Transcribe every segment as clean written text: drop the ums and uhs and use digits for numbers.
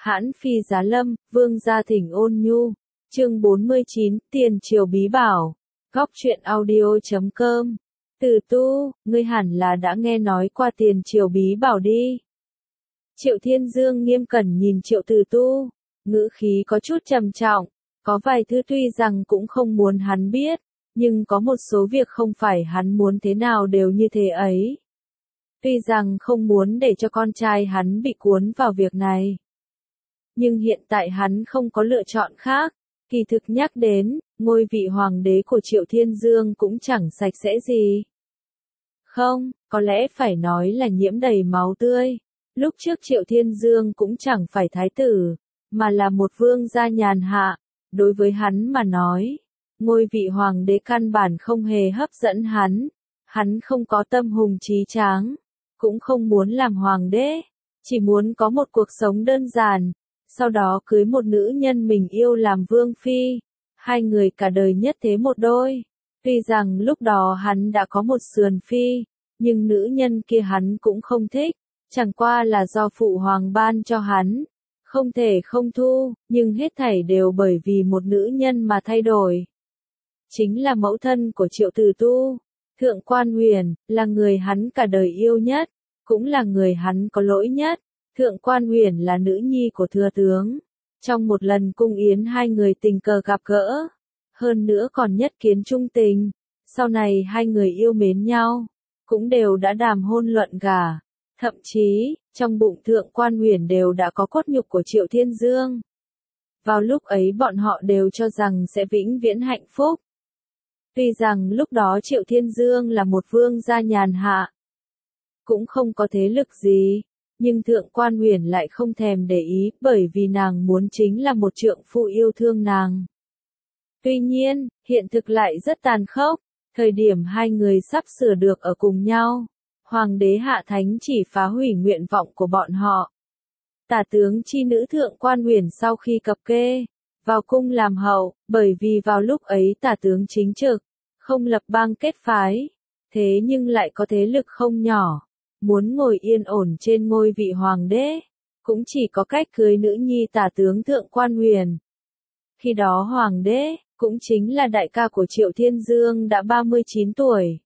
Hãn phi giá lâm, vương gia thỉnh ôn nhu. Chương 49, tiền triều bí bảo. Góc truyện audio.com. Từ Tu, ngươi hẳn là đã nghe nói qua tiền triều bí bảo đi. Triệu Thiên Dương nghiêm cẩn nhìn Triệu Từ Tu, ngữ khí có chút trầm trọng, có vài thứ tuy rằng cũng không muốn hắn biết, nhưng có một số việc không phải hắn muốn thế nào đều như thế ấy. Tuy rằng không muốn để cho con trai hắn bị cuốn vào việc này, nhưng hiện tại hắn không có lựa chọn khác. Kỳ thực nhắc đến, ngôi vị hoàng đế của Triệu Thiên Dương cũng chẳng sạch sẽ gì. Không, có lẽ phải nói là nhiễm đầy máu tươi. Lúc trước Triệu Thiên Dương cũng chẳng phải thái tử, mà là một vương gia nhàn hạ. Đối với hắn mà nói, ngôi vị hoàng đế căn bản không hề hấp dẫn hắn. Hắn không có tâm hùng trí tráng, cũng không muốn làm hoàng đế, chỉ muốn có một cuộc sống đơn giản. Sau đó cưới một nữ nhân mình yêu làm vương phi, hai người cả đời nhất thế một đôi. Tuy rằng lúc đó hắn đã có một sườn phi, nhưng nữ nhân kia hắn cũng không thích, chẳng qua là do phụ hoàng ban cho hắn, không thể không thu, nhưng hết thảy đều bởi vì một nữ nhân mà thay đổi. Chính là mẫu thân của Triệu Từ Tu, Thượng Quan Huyền, là người hắn cả đời yêu nhất, cũng là người hắn có lỗi nhất. Thượng Quan Huyền là nữ nhi của thừa tướng. Trong một lần cung yến hai người tình cờ gặp gỡ. Hơn nữa còn nhất kiến trung tình. Sau này hai người yêu mến nhau. Cũng đều đã đàm hôn luận gả. Thậm chí, trong bụng Thượng Quan Huyền đều đã có cốt nhục của Triệu Thiên Dương. Vào lúc ấy bọn họ đều cho rằng sẽ vĩnh viễn hạnh phúc. Tuy rằng lúc đó Triệu Thiên Dương là một vương gia nhàn hạ. Cũng không có thế lực gì. Nhưng Thượng Quan Huyền lại không thèm để ý, bởi vì nàng muốn chính là một trượng phu yêu thương nàng. Tuy nhiên, hiện thực lại rất tàn khốc, thời điểm hai người sắp sửa được ở cùng nhau, Hoàng đế hạ thánh chỉ phá hủy nguyện vọng của bọn họ. Tả tướng chi nữ Thượng Quan Huyền sau khi cập kê, vào cung làm hậu, bởi vì vào lúc ấy tả tướng chính trực, không lập bang kết phái, thế nhưng lại có thế lực không nhỏ. Muốn ngồi yên ổn trên ngôi vị hoàng đế, cũng chỉ có cách cưới nữ nhi tả tướng Thượng Quan Huyền. Khi đó hoàng đế, cũng chính là đại ca của Triệu Thiên Dương đã 39 tuổi.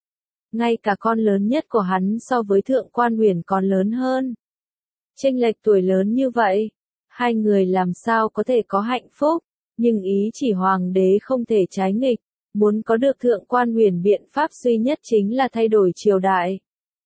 Ngay cả con lớn nhất của hắn so với Thượng Quan Huyền còn lớn hơn. Chênh lệch tuổi lớn như vậy, hai người làm sao có thể có hạnh phúc, nhưng ý chỉ hoàng đế không thể trái nghịch, muốn có được Thượng Quan Huyền biện pháp duy nhất chính là thay đổi triều đại.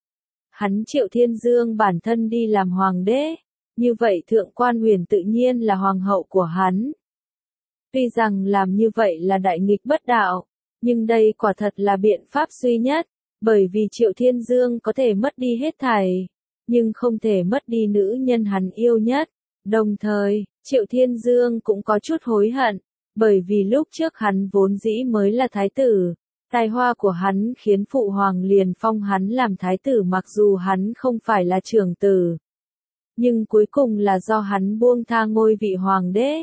Hắn Triệu Thiên Dương bản thân đi làm hoàng đế, như vậy Thượng Quan Huyền tự nhiên là hoàng hậu của hắn. Tuy rằng làm như vậy là đại nghịch bất đạo, nhưng đây quả thật là biện pháp duy nhất, bởi vì Triệu Thiên Dương có thể mất đi hết thảy, nhưng không thể mất đi nữ nhân hắn yêu nhất. Đồng thời, Triệu Thiên Dương cũng có chút hối hận, bởi vì lúc trước hắn vốn dĩ mới là thái tử. Tài hoa của hắn khiến phụ hoàng liền phong hắn làm thái tử mặc dù hắn không phải là trưởng tử. Nhưng cuối cùng là do hắn buông tha ngôi vị hoàng đế.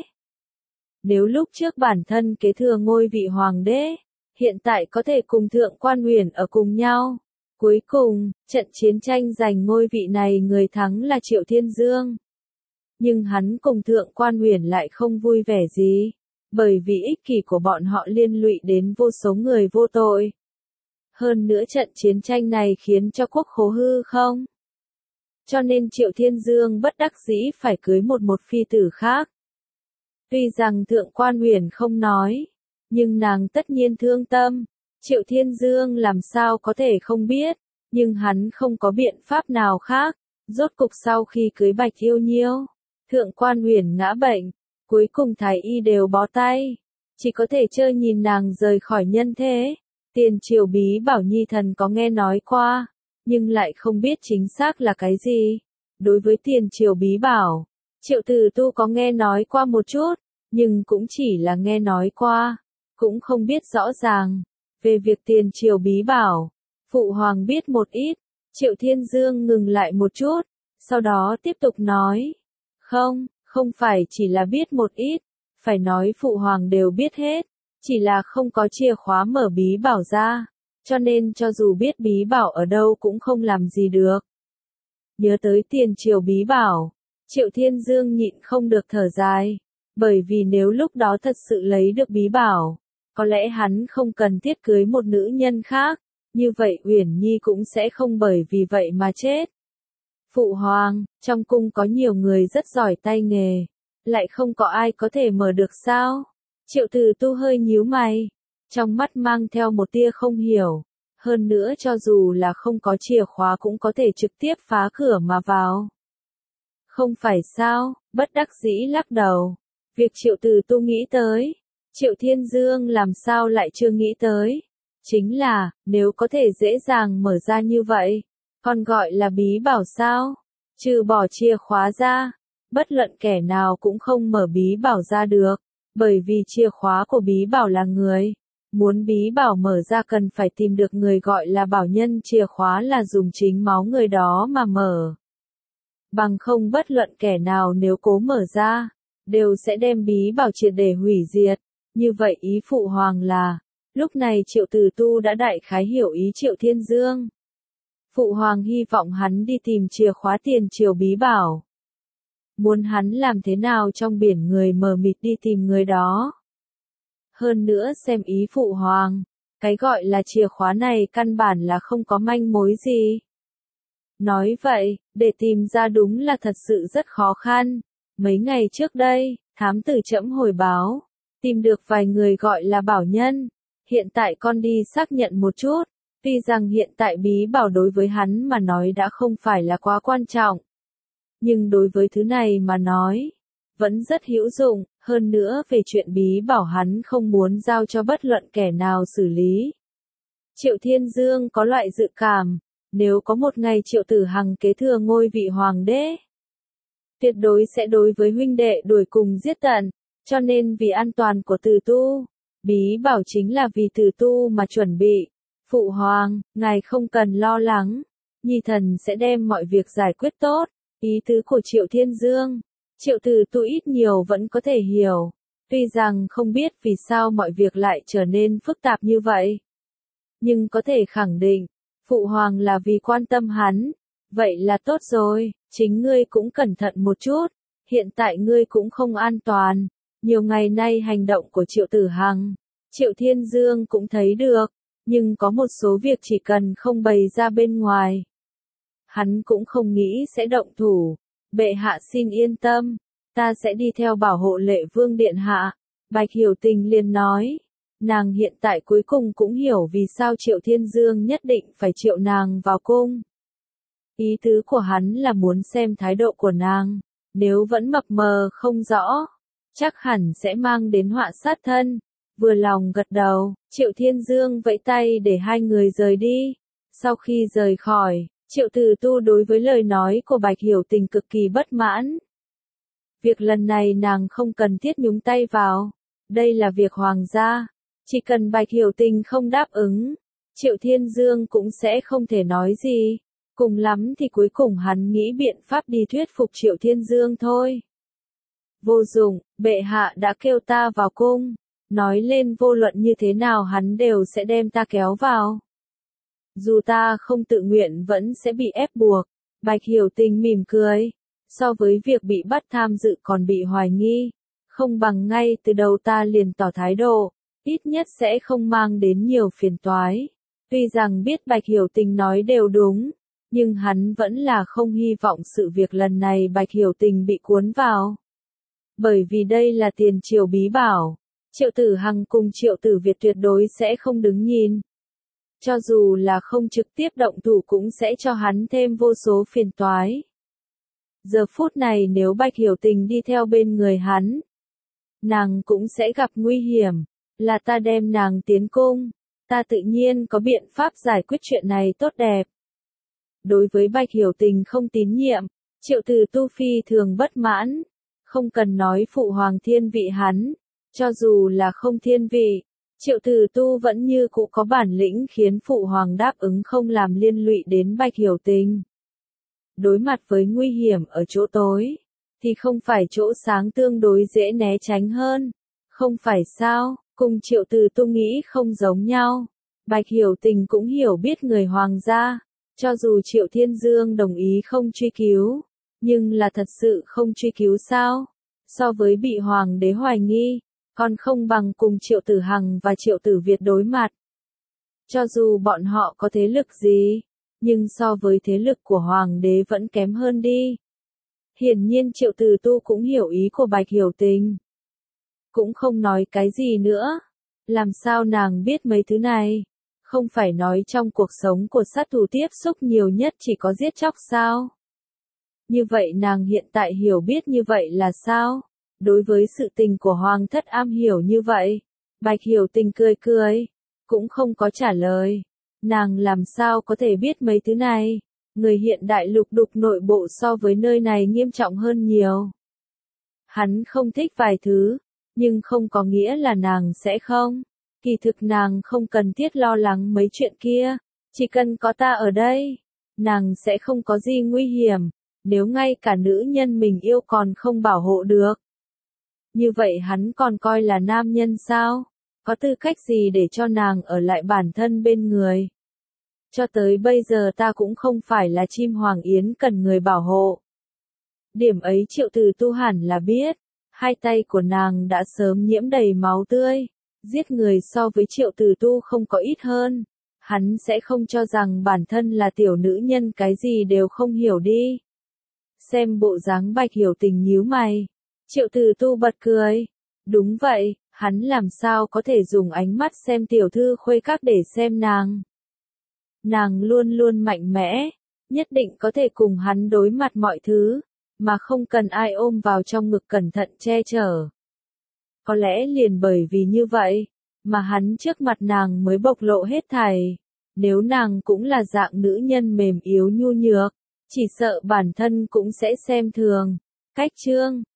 Nếu lúc trước bản thân kế thừa ngôi vị hoàng đế, hiện tại có thể cùng Thượng Quan Huyền ở cùng nhau. Cuối cùng, trận chiến tranh giành ngôi vị này người thắng là Triệu Thiên Dương. Nhưng hắn cùng Thượng Quan Huyền lại không vui vẻ gì. Bởi vì ích kỷ của bọn họ liên lụy đến vô số người vô tội. Hơn nữa trận chiến tranh này khiến cho quốc khố hư không. Cho nên Triệu Thiên Dương bất đắc dĩ phải cưới một phi tử khác. Tuy rằng Thượng Quan Huyền không nói, nhưng nàng tất nhiên thương tâm. Triệu Thiên Dương làm sao có thể không biết, nhưng hắn không có biện pháp nào khác. Rốt cục sau khi cưới Bạch Yêu Nhiêu, Thượng Quan Huyền ngã bệnh. Cuối cùng thái y đều bó tay, chỉ có thể trơ nhìn nàng rời khỏi nhân thế. Tiền triều bí bảo nhi thần có nghe nói qua, nhưng lại không biết chính xác là cái gì. Đối với tiền triều bí bảo, Triệu Từ Tu có nghe nói qua một chút, nhưng cũng chỉ là nghe nói qua, cũng không biết rõ ràng. Về việc tiền triều bí bảo, phụ hoàng biết một ít. Triệu Thiên Dương ngừng lại một chút, sau đó tiếp tục nói, không phải chỉ là biết một ít, phải nói phụ hoàng đều biết hết, chỉ là không có chìa khóa mở bí bảo ra, cho nên cho dù biết bí bảo ở đâu cũng không làm gì được. Nhớ tới tiền triều bí bảo, Triệu Thiên Dương nhịn không được thở dài, bởi vì nếu lúc đó thật sự lấy được bí bảo, có lẽ hắn không cần thiết cưới một nữ nhân khác, như vậy Uyển Nhi cũng sẽ không bởi vì vậy mà chết. Phụ hoàng, trong cung có nhiều người rất giỏi tay nghề, lại không có ai có thể mở được sao? Triệu Từ Tu hơi nhíu mày, trong mắt mang theo một tia không hiểu, hơn nữa cho dù là không có chìa khóa cũng có thể trực tiếp phá cửa mà vào. Không phải sao, bất đắc dĩ lắc đầu. Việc Triệu Từ Tu nghĩ tới, Triệu Thiên Dương làm sao lại chưa nghĩ tới? Chính là, nếu có thể dễ dàng mở ra như vậy, còn gọi là bí bảo sao? Trừ bỏ chìa khóa ra, bất luận kẻ nào cũng không mở bí bảo ra được, bởi vì chìa khóa của bí bảo là người. Muốn bí bảo mở ra cần phải tìm được người gọi là bảo nhân, chìa khóa là dùng chính máu người đó mà mở. Bằng không bất luận kẻ nào nếu cố mở ra, đều sẽ đem bí bảo triệt để hủy diệt. Như vậy ý phụ hoàng là, lúc này Triệu Từ Tu đã đại khái hiểu ý Triệu Thiên Dương. Phụ hoàng hy vọng hắn đi tìm chìa khóa tiền triều bí bảo. Muốn hắn làm thế nào trong biển người mờ mịt đi tìm người đó. Hơn nữa xem ý phụ hoàng, cái gọi là chìa khóa này căn bản là không có manh mối gì. Nói vậy, để tìm ra đúng là thật sự rất khó khăn. Mấy ngày trước đây, thám tử trẫm hồi báo, tìm được vài người gọi là bảo nhân. Hiện tại con đi xác nhận một chút, tuy rằng hiện tại bí bảo đối với hắn mà nói đã không phải là quá quan trọng. Nhưng đối với thứ này mà nói, vẫn rất hữu dụng, hơn nữa về chuyện bí bảo hắn không muốn giao cho bất luận kẻ nào xử lý. Triệu Thiên Dương có loại dự cảm, nếu có một ngày Triệu Tử Hằng kế thừa ngôi vị hoàng đế, tuyệt đối sẽ đối với huynh đệ đuổi cùng giết tận, cho nên vì an toàn của Từ Tu, bí bảo chính là vì Từ Tu mà chuẩn bị. Phụ hoàng, ngài không cần lo lắng, Nhi thần sẽ đem mọi việc giải quyết tốt. Ý tứ của Triệu Thiên Dương, Triệu Từ Tu ít nhiều vẫn có thể hiểu, tuy rằng không biết vì sao mọi việc lại trở nên phức tạp như vậy. Nhưng có thể khẳng định, phụ hoàng là vì quan tâm hắn, vậy là tốt rồi, chính ngươi cũng cẩn thận một chút, hiện tại ngươi cũng không an toàn, nhiều ngày nay hành động của Triệu Tử Hằng, Triệu Thiên Dương cũng thấy được, nhưng có một số việc chỉ cần không bày ra bên ngoài. Hắn cũng không nghĩ sẽ động thủ, bệ hạ xin yên tâm, ta sẽ đi theo bảo hộ Lệ Vương điện hạ, Bạch Hiểu Tình liền nói. Nàng hiện tại cuối cùng cũng hiểu vì sao Triệu Thiên Dương nhất định phải triệu nàng vào cung. Ý tứ của hắn là muốn xem thái độ của nàng, nếu vẫn mập mờ không rõ, chắc hẳn sẽ mang đến họa sát thân. Vừa lòng gật đầu, Triệu Thiên Dương vẫy tay để hai người rời đi. Sau khi rời khỏi, Triệu Từ Tu đối với lời nói của Bạch Hiểu Tình cực kỳ bất mãn. Việc lần này nàng không cần thiết nhúng tay vào, đây là việc hoàng gia. Chỉ cần Bạch Hiểu Tình không đáp ứng, Triệu Thiên Dương cũng sẽ không thể nói gì. Cùng lắm thì cuối cùng hắn nghĩ biện pháp đi thuyết phục Triệu Thiên Dương thôi. Vô dụng, bệ hạ đã kêu ta vào cung, nói lên vô luận như thế nào hắn đều sẽ đem ta kéo vào. Dù ta không tự nguyện vẫn sẽ bị ép buộc. Bạch Hiểu Tình mỉm cười. So với việc bị bắt tham dự còn bị hoài nghi, không bằng ngay từ đầu ta liền tỏ thái độ, ít nhất sẽ không mang đến nhiều phiền toái. Tuy rằng biết Bạch Hiểu Tình nói đều đúng, nhưng hắn vẫn là không hy vọng sự việc lần này Bạch Hiểu Tình bị cuốn vào. Bởi vì đây là tiền triều bí bảo, Triệu Tử Hằng cùng Triệu Tử Việt tuyệt đối sẽ không đứng nhìn. Cho dù là không trực tiếp động thủ cũng sẽ cho hắn thêm vô số phiền toái. Giờ phút này nếu Bạch Hiểu Tình đi theo bên người hắn, nàng cũng sẽ gặp nguy hiểm, là ta đem nàng tiến cung, ta tự nhiên có biện pháp giải quyết chuyện này tốt đẹp. Đối với Bạch Hiểu Tình không tín nhiệm, Triệu Từ Tu phi thường bất mãn, không cần nói phụ hoàng thiên vị hắn, cho dù là không thiên vị, Triệu Từ Tu vẫn như cũ có bản lĩnh khiến phụ hoàng đáp ứng không làm liên lụy đến Bạch Hiểu Tình. Đối mặt với nguy hiểm ở chỗ tối, thì không phải chỗ sáng tương đối dễ né tránh hơn, không phải sao, cùng Triệu Từ Tu nghĩ không giống nhau. Bạch Hiểu Tình cũng hiểu biết người hoàng gia, cho dù Triệu Thiên Dương đồng ý không truy cứu, Nhưng là thật sự không truy cứu sao? So với bị hoàng đế hoài nghi, còn không bằng cùng Triệu Tử Hằng và Triệu Tử Việt đối mặt. Cho dù bọn họ có thế lực gì, nhưng so với thế lực của hoàng đế vẫn kém hơn đi. Hiển nhiên Triệu Tử Tu cũng hiểu ý của Bạch Hiểu Tình. Cũng không nói cái gì nữa. Làm sao nàng biết mấy thứ này? Không phải nói trong cuộc sống của sát thủ tiếp xúc nhiều nhất chỉ có giết chóc sao? Như vậy nàng hiện tại hiểu biết như vậy là sao? Đối với sự tình của hoàng thất am hiểu như vậy, Bạch Hiểu Tình cười cười, cũng không có trả lời. Nàng làm sao có thể biết mấy thứ này? Người hiện đại lục đục nội bộ so với nơi này nghiêm trọng hơn nhiều. Hắn không thích vài thứ, nhưng không có nghĩa là nàng sẽ không. Kỳ thực nàng không cần thiết lo lắng mấy chuyện kia, chỉ cần có ta ở đây, nàng sẽ không có gì nguy hiểm, nếu ngay cả nữ nhân mình yêu còn không bảo hộ được. Như vậy hắn còn coi là nam nhân sao? Có tư cách gì để cho nàng ở lại bản thân bên người? Cho tới bây giờ ta cũng không phải là chim hoàng yến cần người bảo hộ. Điểm ấy Triệu Tử Tu hẳn là biết, hai tay của nàng đã sớm nhiễm đầy máu tươi, giết người so với Triệu Tử Tu không có ít hơn. Hắn sẽ không cho rằng bản thân là tiểu nữ nhân cái gì đều không hiểu đi. Xem bộ dáng Bạch Hiểu Tình nhíu mày. Triệu Tử Tu bật cười. Đúng vậy, hắn làm sao có thể dùng ánh mắt xem tiểu thư khuê các để xem nàng. Nàng luôn luôn mạnh mẽ, nhất định có thể cùng hắn đối mặt mọi thứ, mà không cần ai ôm vào trong ngực cẩn thận che chở. Có lẽ liền bởi vì như vậy, mà hắn trước mặt nàng mới bộc lộ hết thảy. Nếu nàng cũng là dạng nữ nhân mềm yếu nhu nhược, chỉ sợ bản thân cũng sẽ xem thường. Cách chương